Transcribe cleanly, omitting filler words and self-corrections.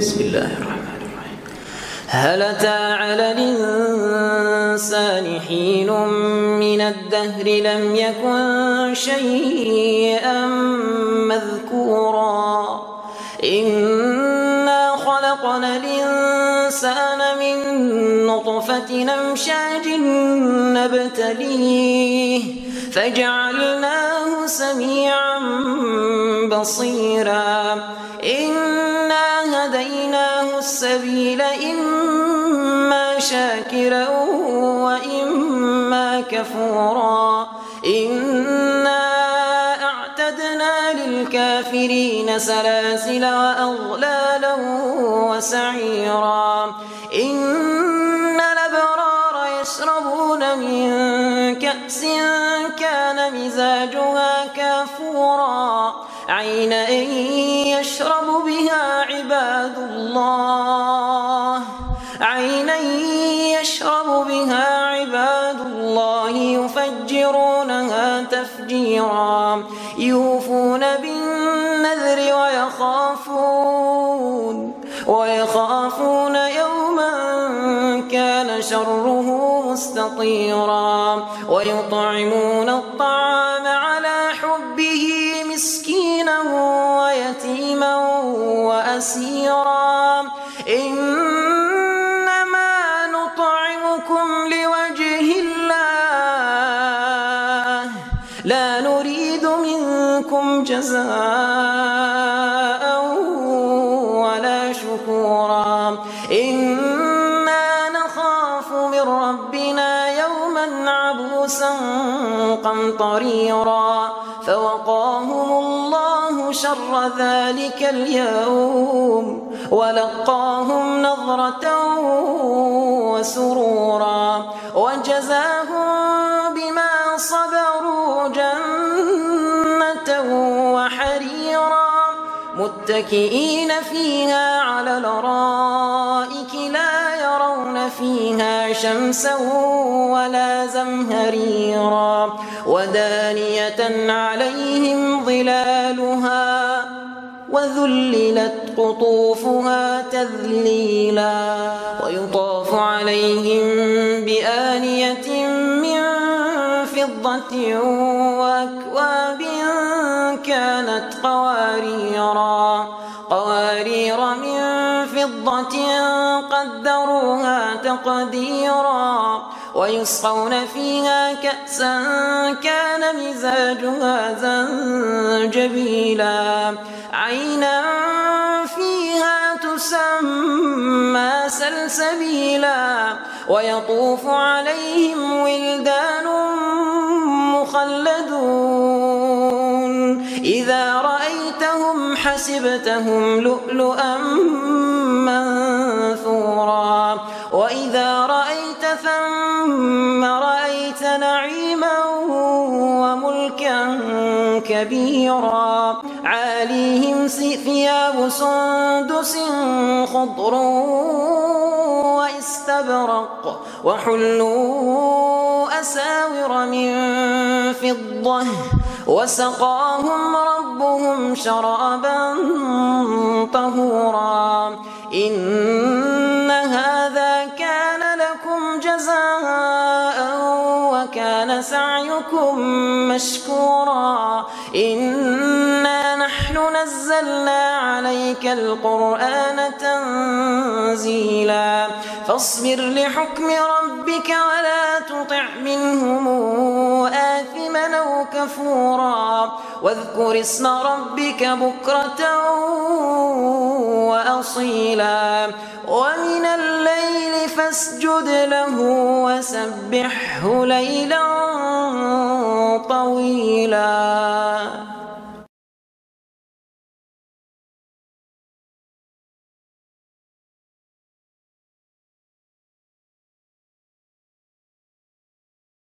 بسم الله الرحمن الرحيم. هل أتى على الإنسان حين من الدهر لم يكن شيئا مذكورا إنا خلقنا الإنسان من نطفة أمشاج نبتليه فجعلناه سميعا بصيرا إنا هديناه السبيل إما شاكرا وإما كفورا إنا أعتدنا للكافرين سلاسل وأغلالا وسعيرا إن الأبرار يشربون من كأس كان مزاجها كافورا عينا يشرب بها عباد الله يفجرونها تفجيرا يوفون بالنذر ويخافون يوما كان شره مستطيرا ويطعمون الطعام على حبه مسكينا ويتيما وأسيرا إنما نطعمكم لوجه الله لا نريد منكم جزاء ولا شكورا إنا نخاف من ربنا يوما عبوسا قمطريرا فوقاهم الله شر ذلك اليوم ولقاهم نظرة وسرورا وجزاهم بما صبروا جنة وحريرا متكئين فيها على الأرائك لا يرون فيها شمسا ولا زمهريرا ودانية عليهم ظلالها وذللت قطوفها تذليلا ويطاف عليهم بآنية من فضة وأكواب كانت قوارير من فضة قدروها تقديرا ويسقون فيها كأسا كان مزاجها زنجبيلا عينا فيها تسمى سلسبيلا ويطوف عليهم ولدان مخلدون إذا رأيتهم حسبتهم لؤلؤا منثورا وإذا رأيت ثم رأيت نعيما وملكا كبيرا عاليهم ثياب سندس خضر واستبرق وحلوا أساور من فضة وسقاهم ربهم شرابا طهورا إن هذا كان لكم جزاء وكان سعيكم مشكورا إنا نحن نزلنا عليك القرآن تنزيلا فاصبر لحكم ربك ولا تطع منهم آثما أو كفورا واذكر اسم ربك بكرة وأصيلا ومن الليل فاسجد له وسبحه ليلا طويلا.